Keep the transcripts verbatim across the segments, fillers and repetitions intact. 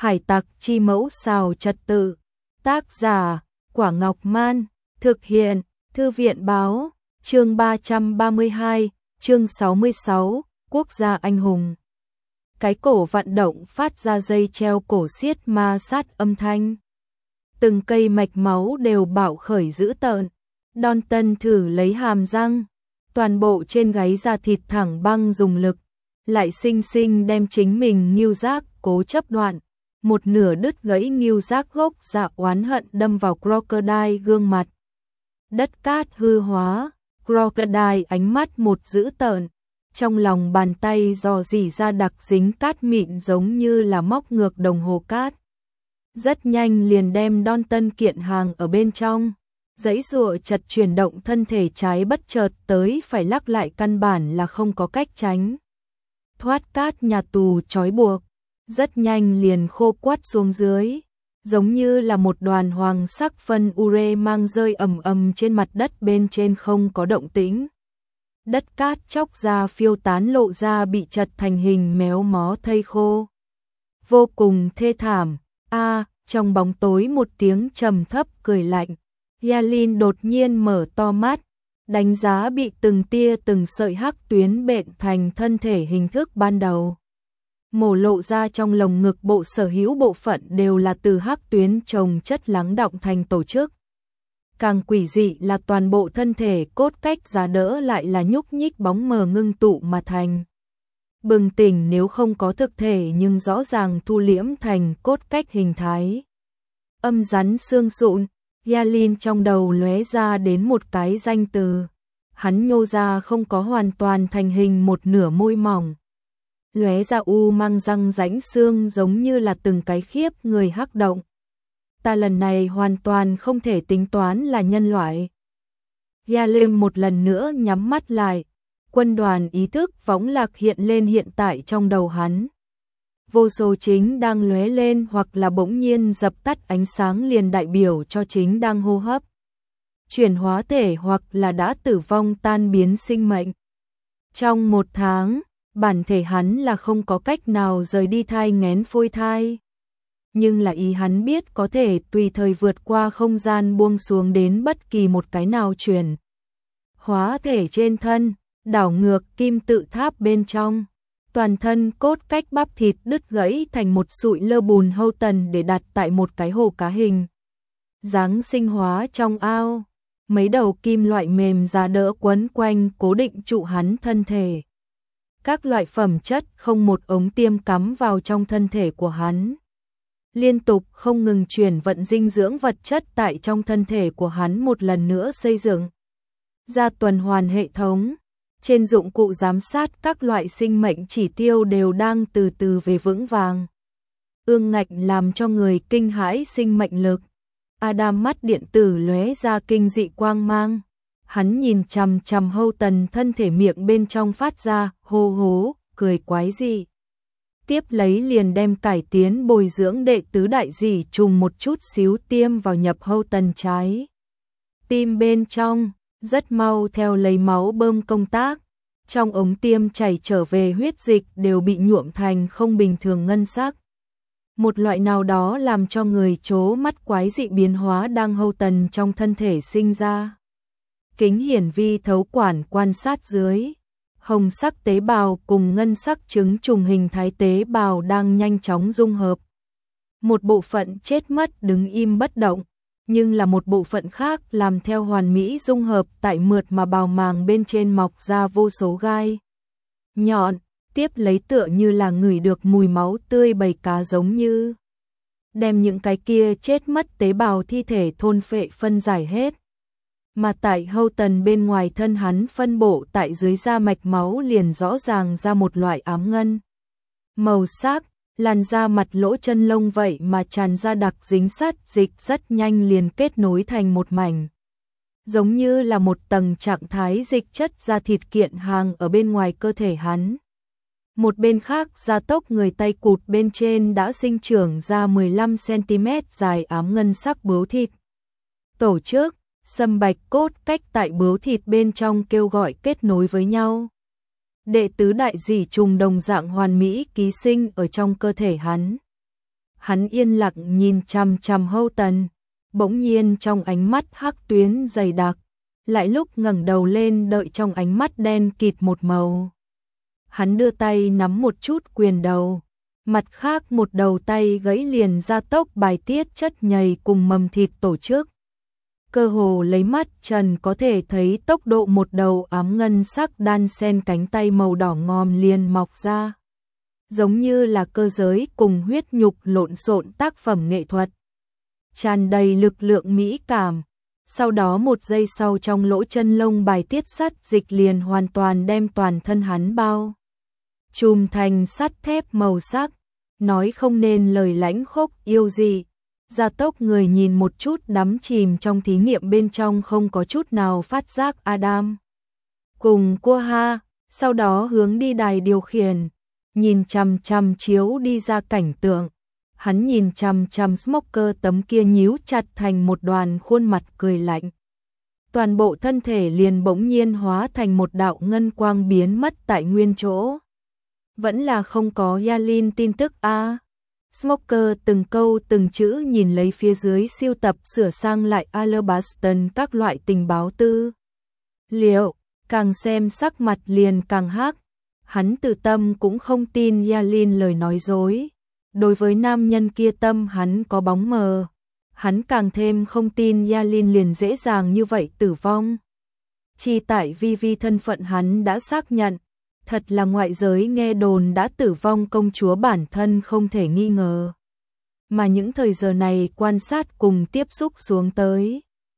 Hải tặc chi mẫu xào trật tự. Tác giả, Quả Ngọc Man. Thực hiện, Thư viện Báo. Chương ba trăm ba mươi hai, chương sáu mươi sáu, Quốc gia anh hùng. Cái cổ vận động phát ra dây treo cổ xiết ma sát âm thanh. Từng cây mạch máu đều bạo khởi dữ tợn. Dalton thử lấy hàm răng, toàn bộ trên gáy da thịt thẳng băng dùng lực, lại xinh xinh đem chính mình nghêu giác cố chấp đoạn, một nửa đứt gãy nghêu giác gốc dạ oán hận đâm vào Crocodile gương mặt. Đất cát hư hóa, Crocodile ánh mắt một dữ tợn, trong lòng bàn tay dò dỉ ra đặc dính cát mịn giống như là móc ngược đồng hồ cát. Rất nhanh liền đem Dalton kiện hàng ở bên trong, giãy giụa chật chuyển động thân thể trái bất chợt tới phải lắc lại căn bản là không có cách tránh. Thoát cát nhà tù trói buộc, rất nhanh liền khô quắt xuống dưới, giống như là một đoàn hoàng sắc phân ure mang rơi ầm ầm trên mặt đất bên trên không có động tĩnh. Đất cát chóc ra phiêu tán lộ ra bị chật thành hình méo mó thây khô. Vô cùng thê thảm. A, à, trong bóng tối một tiếng trầm thấp cười lạnh. Yalin đột nhiên mở to mắt, đánh giá bị từng tia từng sợi hắc tuyến bện thành thân thể hình thức ban đầu. Mổ lộ ra trong lồng ngực bộ sở hữu bộ phận đều là từ hắc tuyến chồng chất lắng đọng thành tổ chức. Càng quỷ dị là toàn bộ thân thể cốt cách giá đỡ lại là nhúc nhích bóng mờ ngưng tụ mà thành. Bừng tỉnh nếu không có thực thể nhưng rõ ràng thu liễm thành cốt cách hình thái. Âm rắn xương sụn, Yalin trong đầu lóe ra đến một cái danh từ. Hắn nhô ra không có hoàn toàn thành hình một nửa môi mỏng. Lóe ra u mang răng rãnh xương giống như là từng cái khiếp người hắc động. Ta lần này hoàn toàn không thể tính toán là nhân loại. Yalin một lần nữa nhắm mắt lại. Quân đoàn ý thức võng lạc hiện lên hiện tại trong đầu hắn. Vô số chính đang lóe lên hoặc là bỗng nhiên dập tắt ánh sáng liền đại biểu cho chính đang hô hấp. Chuyển hóa thể hoặc là đã tử vong tan biến sinh mệnh. Trong một tháng, bản thể hắn là không có cách nào rời đi thai nghén phôi thai. Nhưng là ý hắn biết có thể tùy thời vượt qua không gian buông xuống đến bất kỳ một cái nào chuyển. Hóa thể trên thân, đảo ngược kim tự tháp bên trong. Toàn thân cốt cách bắp thịt đứt gãy thành một sụi lơ bùn hâu tần để đặt tại một cái hồ cá hình. Dáng sinh hóa trong ao, mấy đầu kim loại mềm giá đỡ quấn quanh cố định trụ hắn thân thể. Các loại phẩm chất không một ống tiêm cắm vào trong thân thể của hắn. Liên tục không ngừng chuyển vận dinh dưỡng vật chất tại trong thân thể của hắn một lần nữa xây dựng ra tuần hoàn hệ thống. Trên dụng cụ giám sát các loại sinh mệnh chỉ tiêu đều đang từ từ về vững vàng. Ương ngạch làm cho người kinh hãi sinh mệnh lực. Adam mắt điện tử lóe ra kinh dị quang mang. Hắn nhìn chằm chằm Hâu Tần thân thể miệng bên trong phát ra hô hố, cười quái dị. Tiếp lấy liền đem cải tiến bồi dưỡng đệ tứ đại dị trùng một chút xíu tiêm vào nhập Hâu Tần trái tim bên trong. Rất mau theo lấy máu bơm công tác, trong ống tiêm chảy trở về huyết dịch đều bị nhuộm thành không bình thường ngân sắc. Một loại nào đó làm cho người chố mắt quái dị biến hóa đang Hâu Tần trong thân thể sinh ra. Kính hiển vi thấu quản quan sát dưới, hồng sắc tế bào cùng ngân sắc trứng trùng hình thái tế bào đang nhanh chóng dung hợp. Một bộ phận chết mất đứng im bất động. Nhưng là một bộ phận khác làm theo hoàn mỹ dung hợp tại mượt mà bào màng bên trên mọc ra vô số gai nhọn, tiếp lấy tựa như là ngửi được mùi máu tươi bầy cá giống như đem những cái kia chết mất tế bào thi thể thôn phệ phân giải hết. Mà tại Hâu Tần bên ngoài thân hắn phân bộ tại dưới da mạch máu liền rõ ràng ra một loại ám ngân màu sắc. Làn da mặt lỗ chân lông vậy mà tràn ra đặc dính sắt dịch rất nhanh liền kết nối thành một mảnh. Giống như là một tầng trạng thái dịch chất da thịt kiện hàng ở bên ngoài cơ thể hắn. Một bên khác da tóc người tay cụt bên trên đã sinh trưởng ra mười lăm xăng ti mét dài ám ngân sắc bướu thịt. Tổ chức, sâm bạch cốt cách tại bướu thịt bên trong kêu gọi kết nối với nhau. Đệ tứ đại dị trùng đồng dạng hoàn mỹ ký sinh ở trong cơ thể hắn. Hắn yên lặng nhìn chằm chằm Houghton, bỗng nhiên trong ánh mắt hắc tuyến dày đặc, lại lúc ngẩng đầu lên đợi trong ánh mắt đen kịt một màu. Hắn đưa tay nắm một chút quyền đầu, mặt khác một đầu tay gãy liền ra tốc bài tiết chất nhầy cùng mầm thịt tổ chức. Cơ hồ lấy mắt trần có thể thấy tốc độ một đầu ám ngân sắc đan sen cánh tay màu đỏ ngòm liền mọc ra. Giống như là cơ giới cùng huyết nhục lộn xộn tác phẩm nghệ thuật. Tràn đầy lực lượng mỹ cảm. Sau đó một giây sau trong lỗ chân lông bài tiết sắt dịch liền hoàn toàn đem toàn thân hắn bao trùm thành sắt thép màu sắc, nói không nên lời lãnh khốc yêu dị. Gia tốc người nhìn một chút đắm chìm trong thí nghiệm bên trong không có chút nào phát giác Adam. Cùng cô ha, sau đó hướng đi đài điều khiển, nhìn chằm chằm chiếu đi ra cảnh tượng. Hắn nhìn chằm chằm Smoker tấm kia nhíu chặt thành một đoàn khuôn mặt cười lạnh. Toàn bộ thân thể liền bỗng nhiên hóa thành một đạo ngân quang biến mất tại nguyên chỗ. Vẫn là không có Yalin tin tức a. À. Smoker từng câu từng chữ nhìn lấy phía dưới siêu tập sửa sang lại Alabaston các loại tình báo tư liệu, càng xem sắc mặt liền càng hắc. Hắn từ tâm cũng không tin Yalin lời nói dối. Đối với nam nhân kia tâm hắn có bóng mờ. Hắn càng thêm không tin Yalin liền dễ dàng như vậy tử vong. Chỉ tại vì vì thân phận hắn đã xác nhận. Thật là ngoại giới nghe đồn đã tử vong công chúa bản thân không thể nghi ngờ. Mà những thời giờ này quan sát cùng tiếp xúc xuống tới.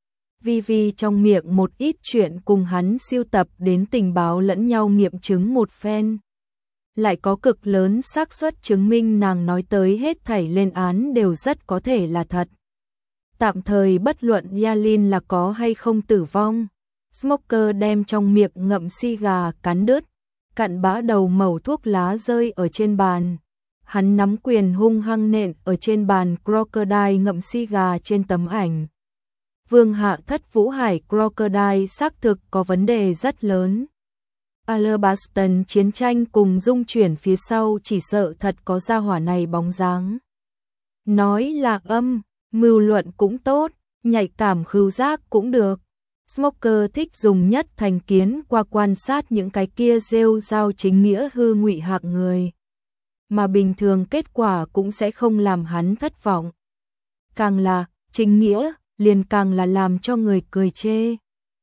Vì vì trong miệng một ít chuyện cùng hắn siêu tập đến tình báo lẫn nhau nghiệm chứng một phen. Lại có cực lớn xác suất chứng minh nàng nói tới hết thảy lên án đều rất có thể là thật. Tạm thời bất luận Yalin là có hay không tử vong. Smoker đem trong miệng ngậm xì gà cắn đứt. Cặn bã đầu mẩu thuốc lá rơi ở trên bàn. Hắn nắm quyền hung hăng nện ở trên bàn Crocodile ngậm xì gà trên tấm ảnh. Vương hạ thất Vũ Hải Crocodile xác thực có vấn đề rất lớn. Alabaston chiến tranh cùng dung chuyển phía sau chỉ sợ thật có gia hỏa này bóng dáng. Nói là âm, mưu luận cũng tốt, nhạy cảm khứu giác cũng được. Smoker thích dùng nhất thành kiến qua quan sát những cái kia rêu rao chính nghĩa hư ngụy hạng người. Mà bình thường kết quả cũng sẽ không làm hắn thất vọng. Càng là chính nghĩa, liền càng là làm cho người cười chê.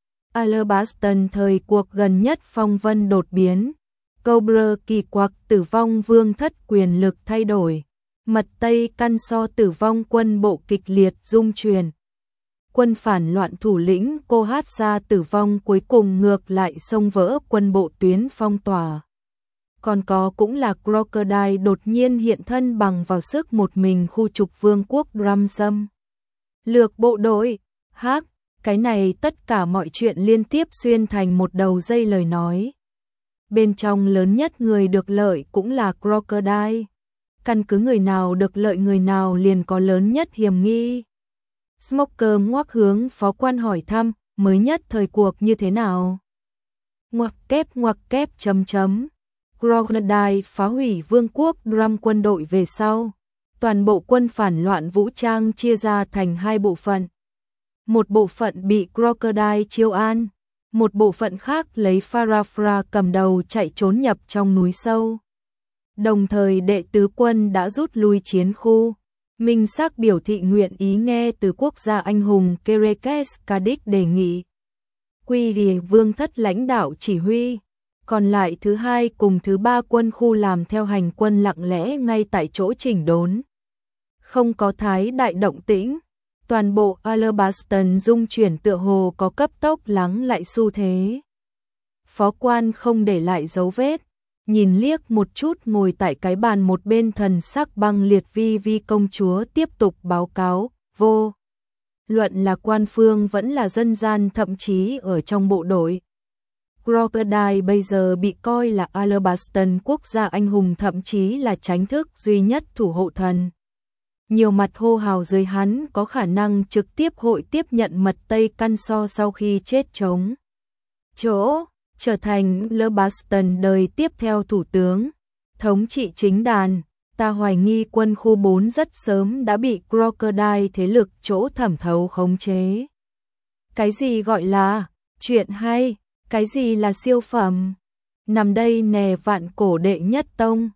Alabaston thời cuộc gần nhất phong vân đột biến. Cobra kỳ quặc tử vong vương thất quyền lực thay đổi. Mật Tây căn so tử vong quân bộ kịch liệt dung chuyển. Quân phản loạn thủ lĩnh cô hát ra tử vong cuối cùng ngược lại xông vỡ quân bộ tuyến phong tỏa. Còn có cũng là Crocodile đột nhiên hiện thân bằng vào sức một mình khu trục vương quốc Dramsum. Lược bộ đội, hắc, cái này tất cả mọi chuyện liên tiếp xuyên thành một đầu dây lời nói. Bên trong lớn nhất người được lợi cũng là Crocodile. Căn cứ người nào được lợi người nào liền có lớn nhất hiểm nghi. Smoker ngoắc hướng phó quan hỏi thăm, mới nhất thời cuộc như thế nào? Ngoặc kép ngoặc kép chấm chấm. Crocodile phá hủy vương quốc Drum quân đội về sau. Toàn bộ quân phản loạn vũ trang chia ra thành hai bộ phận. Một bộ phận bị Crocodile chiêu an. Một bộ phận khác lấy Farafra cầm đầu chạy trốn nhập trong núi sâu. Đồng thời đệ tứ quân đã rút lui chiến khu. Minh xác biểu thị nguyện ý nghe từ quốc gia anh hùng Kerekes Kadik đề nghị. Quy vì vương thất lãnh đạo chỉ huy. Còn lại thứ hai cùng thứ ba quân khu làm theo hành quân lặng lẽ ngay tại chỗ chỉnh đốn. Không có thái đại động tĩnh. Toàn bộ Alabaston dung chuyển tựa hồ có cấp tốc lắng lại xu thế. Phó quan không để lại dấu vết. Nhìn liếc một chút ngồi tại cái bàn một bên thần sắc băng liệt vi vi công chúa tiếp tục báo cáo, vô. Luận là quan phương vẫn là dân gian thậm chí ở trong bộ đội. Crocodile bây giờ bị coi là Alabaston quốc gia anh hùng thậm chí là tránh thức duy nhất thủ hộ thần. Nhiều mặt hô hào dưới hắn có khả năng trực tiếp hội tiếp nhận mật Tây căn so sau khi chết chống. Chỗ trở thành Alabaston đời tiếp theo thủ tướng, thống trị chính đàn, Ta hoài nghi quân khu bốn rất sớm đã bị Crocodile thế lực chỗ thẩm thấu khống chế. Cái gì gọi là chuyện hay, cái gì là siêu phẩm? Nằm đây nè vạn cổ đệ nhất tông,